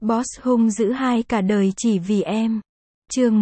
Boss hung dữ hai cả đời chỉ vì em. Chương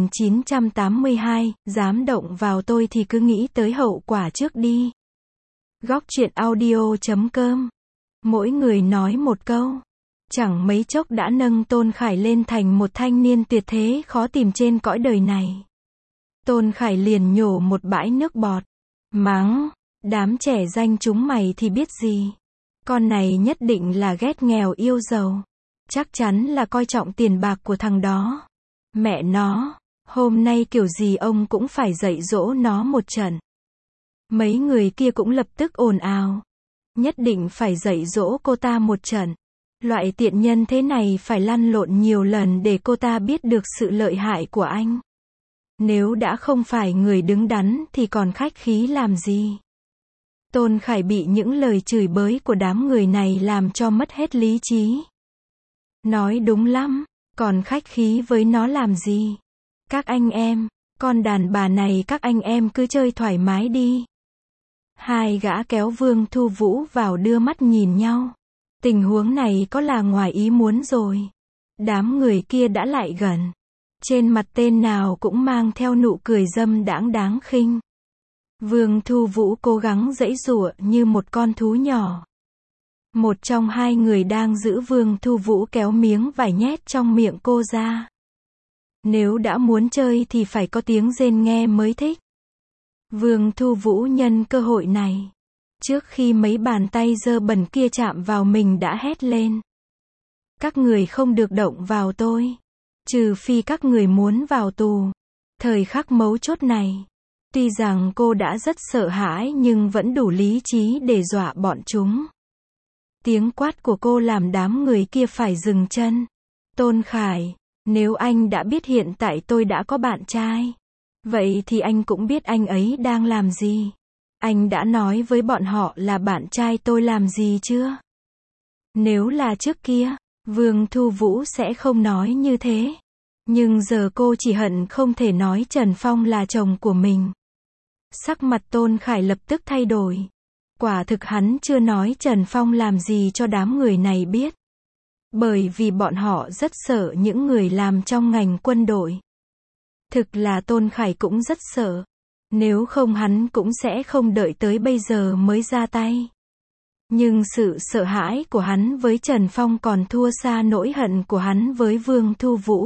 1982, dám động vào tôi thì cứ nghĩ tới hậu quả trước đi. Góc truyện audio.com. Mỗi người nói một câu. Chẳng mấy chốc đã nâng Tôn Khải lên thành một thanh niên tuyệt thế khó tìm trên cõi đời này. Tôn Khải liền nhổ một bãi nước bọt. Mắng, đám trẻ danh chúng mày thì biết gì. Con này nhất định là ghét nghèo yêu giàu. Chắc chắn là coi trọng tiền bạc của thằng đó. Mẹ nó, hôm nay kiểu gì ông cũng phải dạy dỗ nó một trận. Mấy người kia cũng lập tức ồn ào. Nhất định phải dạy dỗ cô ta một trận. Loại tiện nhân thế này phải lăn lộn nhiều lần để cô ta biết được sự lợi hại của anh. Nếu đã không phải người đứng đắn thì còn khách khí làm gì. Tôn Khải bị những lời chửi bới của đám người này làm cho mất hết lý trí. Nói đúng lắm, còn khách khí với nó làm gì? Các anh em, con đàn bà này các anh em cứ chơi thoải mái đi. Hai gã kéo Vương Thu Vũ vào đưa mắt nhìn nhau. Tình huống này có là ngoài ý muốn rồi. Đám người kia đã lại gần. Trên mặt tên nào cũng mang theo nụ cười dâm đãng đáng khinh. Vương Thu Vũ cố gắng giãy giụa như một con thú nhỏ. Một trong hai người đang giữ Vương Thu Vũ kéo miếng vải nhét trong miệng cô ra. Nếu đã muốn chơi thì phải có tiếng rên nghe mới thích. Vương Thu Vũ nhân cơ hội này. Trước khi mấy bàn tay dơ bẩn kia chạm vào mình đã hét lên. Các người không được động vào tôi. Trừ phi các người muốn vào tù. Thời khắc mấu chốt này. Tuy rằng cô đã rất sợ hãi nhưng vẫn đủ lý trí để dọa bọn chúng. Tiếng quát của cô làm đám người kia phải dừng chân. Tôn Khải, nếu anh đã biết hiện tại tôi đã có bạn trai, vậy thì anh cũng biết anh ấy đang làm gì. Anh đã nói với bọn họ là bạn trai tôi làm gì chưa? Nếu là trước kia, Vương Thu Vũ sẽ không nói như thế. Nhưng giờ cô chỉ hận không thể nói Trần Phong là chồng của mình. Sắc mặt Tôn Khải lập tức thay đổi. Quả thực hắn chưa nói Trần Phong làm gì cho đám người này biết. Bởi vì bọn họ rất sợ những người làm trong ngành quân đội. Thực là Tôn Khải cũng rất sợ. Nếu không hắn cũng sẽ không đợi tới bây giờ mới ra tay. Nhưng sự sợ hãi của hắn với Trần Phong còn thua xa nỗi hận của hắn với Vương Thu Vũ.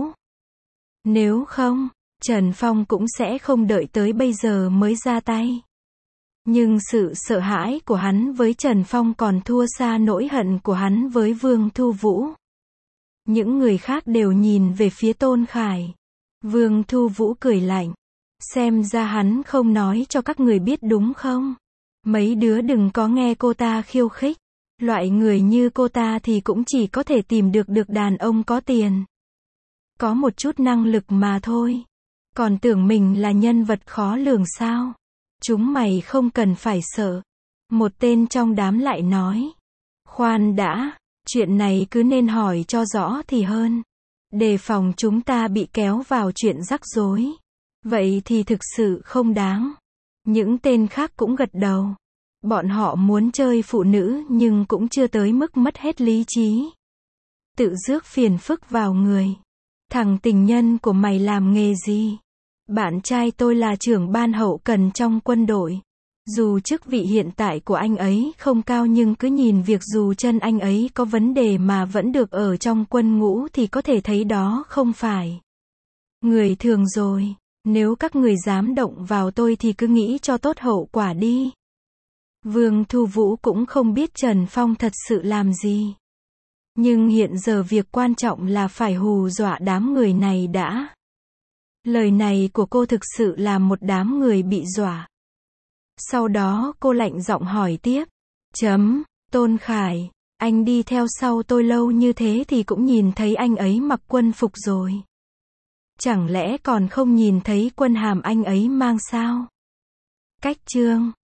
Nếu không, Trần Phong cũng sẽ không đợi tới bây giờ mới ra tay. Nhưng sự sợ hãi của hắn với Trần Phong còn thua xa nỗi hận của hắn với Vương Thu Vũ. Những người khác đều nhìn về phía Tôn Khải. Vương Thu Vũ cười lạnh. Xem ra hắn không nói cho các người biết đúng không? Mấy đứa đừng có nghe cô ta khiêu khích. Loại người như cô ta thì cũng chỉ có thể tìm được đàn ông có tiền. Có một chút năng lực mà thôi. Còn tưởng mình là nhân vật khó lường sao? Chúng mày không cần phải sợ. Một tên trong đám lại nói. Khoan đã, chuyện này cứ nên hỏi cho rõ thì hơn. Đề phòng chúng ta bị kéo vào chuyện rắc rối. Vậy thì thực sự không đáng. Những tên khác cũng gật đầu. Bọn họ muốn chơi phụ nữ nhưng cũng chưa tới mức mất hết lý trí. Tự rước phiền phức vào người. Thằng tình nhân của mày làm nghề gì? Bạn trai tôi là trưởng ban hậu cần trong quân đội. Dù chức vị hiện tại của anh ấy không cao nhưng cứ nhìn việc dù chân anh ấy có vấn đề mà vẫn được ở trong quân ngũ thì có thể thấy đó không phải người thường rồi. Nếu các người dám động vào tôi thì cứ nghĩ cho tốt hậu quả đi. Vương Thu Vũ cũng không biết Trần Phong thật sự làm gì. Nhưng hiện giờ việc quan trọng là phải hù dọa đám người này đã. Lời này của cô thực sự làm một đám người bị dọa. Sau đó cô lạnh giọng hỏi tiếp. Tôn Khải, anh đi theo sau tôi lâu như thế thì cũng nhìn thấy anh ấy mặc quân phục rồi. Chẳng lẽ còn không nhìn thấy quân hàm anh ấy mang sao? Cách chương